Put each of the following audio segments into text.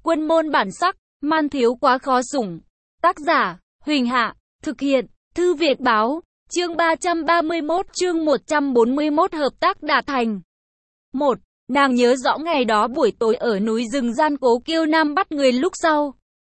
Quân môn bản sắc, man thiếu quá khó sủng. Tác giả, Huỳnh Hạ, thực hiện, Thư Việt Báo, chương 331, chương 141 hợp tác đạt thành. 1. Nàng nhớ rõ ngày đó buổi tối ở núi rừng gian Cố Kiêu Nam bắt người lúc sau.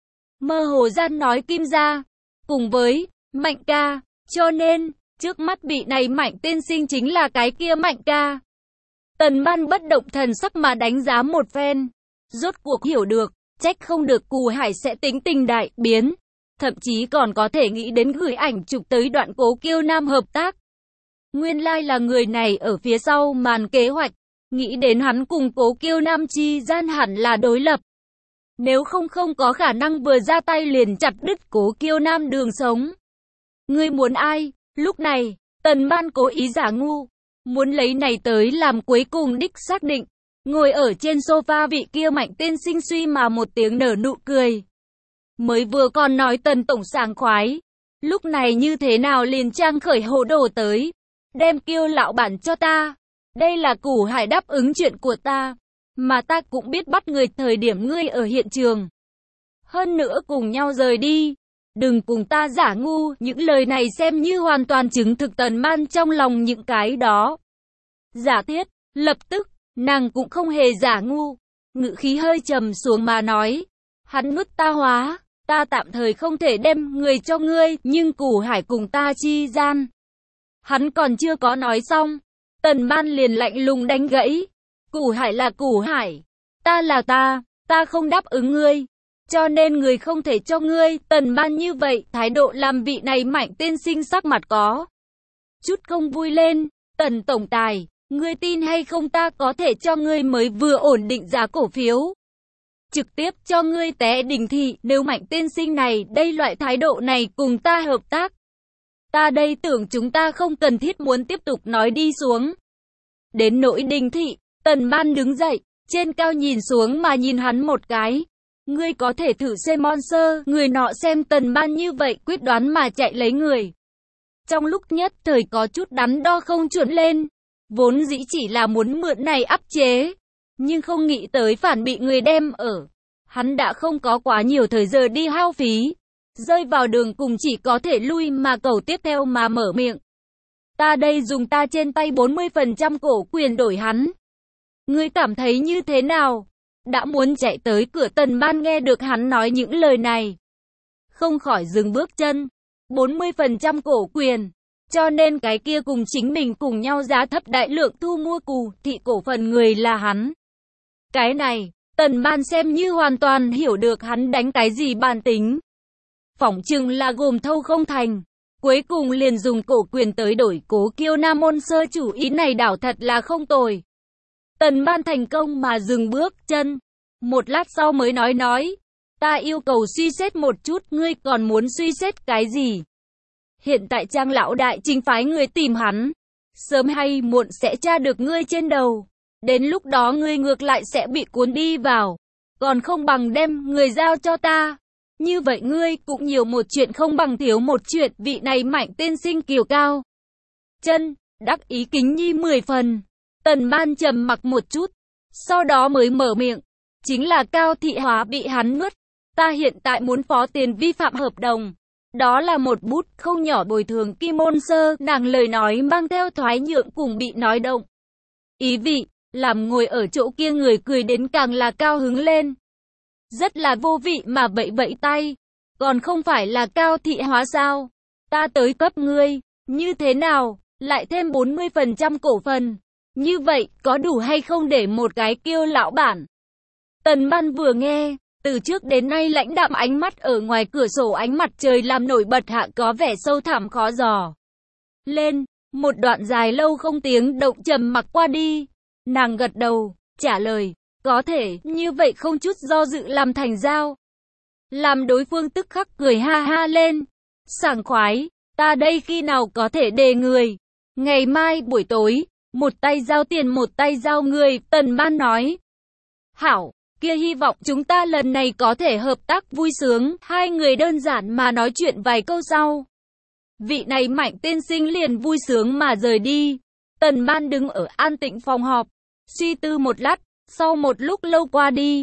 Mơ hồ gian nói Kim gia, cùng với Mạnh ca, cho nên, trước mắt vị này Mạnh tiên sinh chính là cái kia Mạnh ca. Tần Ban bất động thần sắc mà đánh giá một phen. Rốt cuộc hiểu được, trách không được Cù Hải sẽ tính tình đại biến. Thậm chí còn có thể nghĩ đến gửi ảnh chụp tới đoạn Cố Kiêu Nam hợp tác. Nguyên lai là người này ở phía sau màn kế hoạch. Nghĩ đến hắn cùng Cố Kiêu Nam chi gian hẳn là đối lập. Nếu không có khả năng vừa ra tay liền chặt đứt Cố Kiêu Nam đường sống. Ngươi muốn ai? Lúc này, Tần Ban cố ý giả ngu. Muốn lấy này tới làm cuối cùng đích xác định. Ngồi ở trên sofa vị kia Mạnh tiên sinh suy mà một tiếng nở nụ cười. Mới vừa còn nói Tần tổng sảng khoái. Lúc này như thế nào liền trang khởi hồ đồ tới. Đem Kiêu lão bản cho ta. Đây là Cù Hải đáp ứng chuyện của ta. Mà ta cũng biết bắt người thời điểm ngươi ở hiện trường. Hơn nữa cùng nhau rời đi. Đừng cùng ta giả ngu. Những lời này xem như hoàn toàn chứng thực Tần Ban trong lòng những cái đó. Giả thiết, lập tức, nàng cũng không hề giả ngu. Ngữ khí hơi trầm xuống mà nói. Hắn nuốt ta hóa. Ta tạm thời không thể đem người cho ngươi. Nhưng Cù Hải cùng ta chi gian. Hắn còn chưa có nói xong. Tần Ban liền lạnh lùng đánh gãy. Cù Hải là Cù Hải. Ta là ta không đáp ứng ngươi. Cho nên người không thể cho ngươi. Tần Ban như vậy, thái độ làm vị này Mạnh tiên sinh sắc mặt có chút không vui lên. Tần tổng tài, ngươi tin hay không ta có thể cho ngươi mới vừa ổn định giá cổ phiếu. Trực tiếp cho ngươi té đỉnh thị, nếu Mạnh tiên sinh này, đây loại thái độ này cùng ta hợp tác. Ta đây tưởng chúng ta không cần thiết muốn tiếp tục nói đi xuống. Đến nỗi Đình thị, Tần Ban đứng dậy, trên cao nhìn xuống mà nhìn hắn một cái. Ngươi có thể thử xem Monster, người nọ xem Tần Ban như vậy quyết đoán mà chạy lấy người. Trong lúc nhất thời có chút đắn đo không chuẩn lên. Vốn dĩ chỉ là muốn mượn này áp chế. Nhưng không nghĩ tới phản bị người đem ở. Hắn đã không có quá nhiều thời giờ đi hao phí. Rơi vào đường cùng chỉ có thể lui mà cầu tiếp theo mà mở miệng. Ta đây dùng ta trên tay 40% cổ quyền đổi hắn. Ngươi cảm thấy như thế nào? Đã muốn chạy tới cửa Tần Ban nghe được hắn nói những lời này. Không khỏi dừng bước chân. 40% cổ quyền. Cho nên cái kia cùng chính mình cùng nhau giá thấp đại lượng thu mua Cù thị cổ phần người là hắn. Cái này, Tần Ban xem như hoàn toàn hiểu được hắn đánh cái gì bản tính. Phỏng chừng là gồm thâu không thành. Cuối cùng liền dùng cổ quyền tới đổi Cố Kiêu Nam môn sơ chủ ý này đảo thật là không tồi. Tần Ban thành công mà dừng bước chân. Một lát sau mới nói. Ta yêu cầu suy xét một chút, ngươi còn muốn suy xét cái gì? Hiện tại Trang lão đại chính phái người tìm hắn. Sớm hay muộn sẽ tra được ngươi trên đầu. Đến lúc đó ngươi ngược lại sẽ bị cuốn đi vào. Còn không bằng đem người giao cho ta. Như vậy ngươi cũng nhiều một chuyện không bằng thiếu một chuyện. Vị này Mạnh tiên sinh kiều cao chân, đắc ý kính nhi 10 phần. Tần Ban trầm mặc một chút. Sau đó mới mở miệng. Chính là Cao thị hóa bị hắn nuốt. Ta hiện tại muốn phó tiền vi phạm hợp đồng. Đó là một bút không nhỏ bồi thường Kim Môn Sơ. Nàng lời nói mang theo thoái nhượng cùng bị nói động. Ý vị, làm ngồi ở chỗ kia người cười đến càng là cao hứng lên. Rất là vô vị mà vẫy tay. Còn không phải là Cao thị hóa sao? Ta tới cấp ngươi. Như thế nào? Lại thêm 40% cổ phần. Như vậy, có đủ hay không để một cái Kiêu lão bản? Tần Ban vừa nghe, từ trước đến nay lãnh đạm ánh mắt ở ngoài cửa sổ ánh mặt trời làm nổi bật hạ có vẻ sâu thẳm khó dò. Lên, một đoạn dài lâu không tiếng động trầm mặc qua đi. Nàng gật đầu, trả lời, có thể, như vậy không chút do dự làm thành giao. Làm đối phương tức khắc cười ha ha lên. Sảng khoái, ta đây khi nào có thể đề người? Ngày mai buổi tối, một tay giao tiền một tay giao người, Tần Ban nói. Hảo, kia hy vọng chúng ta lần này có thể hợp tác vui sướng. Hai người đơn giản mà nói chuyện vài câu sau. Vị này Mạnh tiên sinh liền vui sướng mà rời đi. Tần Ban đứng ở an tĩnh phòng họp. Suy tư một lát, sau một lúc lâu qua đi.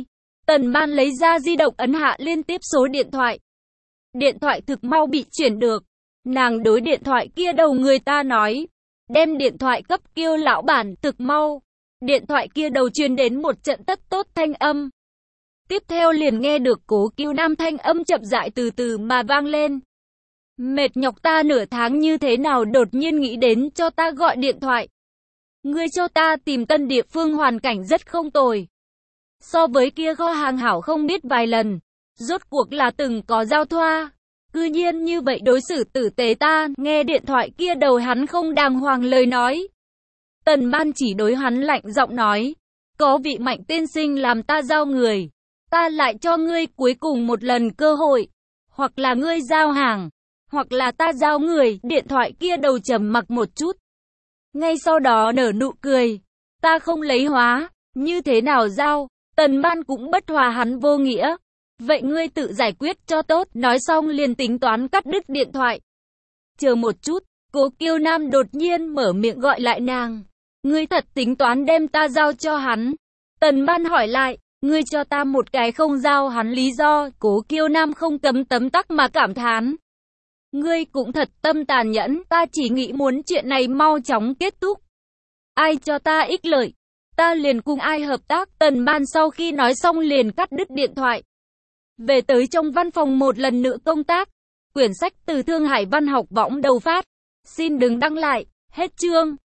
Tần Ban lấy ra di động ấn hạ liên tiếp số điện thoại. Điện thoại thực mau bị chuyển được. Nàng đối điện thoại kia đầu người ta nói. Đem điện thoại cấp Kiêu lão bản thực mau. Điện thoại kia đầu truyền đến một trận tất tốt thanh âm. Tiếp theo liền nghe được Cố Kiêu Nam thanh âm chậm rãi từ từ mà vang lên. Mệt nhọc ta nửa tháng như thế nào đột nhiên nghĩ đến cho ta gọi điện thoại. Ngươi cho ta tìm tân địa phương hoàn cảnh rất không tồi. So với kia kho hàng hảo không biết vài lần. Rốt cuộc là từng có giao thoa. Cư nhiên như vậy đối xử tử tế ta, nghe điện thoại kia đầu hắn không đàng hoàng lời nói. Tần Ban chỉ đối hắn lạnh giọng nói. Có vị Mạnh tiên sinh làm ta giao người. Ta lại cho ngươi cuối cùng một lần cơ hội. Hoặc là ngươi giao hàng. Hoặc là ta giao người. Điện thoại kia đầu trầm mặc một chút. Ngay sau đó nở nụ cười. Ta không lấy hóa. Như thế nào giao? Tần Ban cũng bất hòa hắn vô nghĩa. Vậy ngươi tự giải quyết cho tốt. Nói xong liền tính toán cắt đứt điện thoại. Chờ một chút. Cố Kiêu Nam đột nhiên mở miệng gọi lại nàng. Ngươi thật tính toán đem ta giao cho hắn. Tần Ban hỏi lại. Ngươi cho ta một cái không giao hắn lý do. Cố Kiêu Nam không cấm tấm tắc mà cảm thán. Ngươi cũng thật tâm tàn nhẫn. Ta chỉ nghĩ muốn chuyện này mau chóng kết thúc. Ai cho ta ích lợi, ta liền cùng ai hợp tác. Tần Ban sau khi nói xong liền cắt đứt điện thoại. Về tới trong văn phòng một lần nữa công tác. Quyển sách từ Thương Hải Văn học võng đầu phát. Xin đừng đăng lại. Hết chương.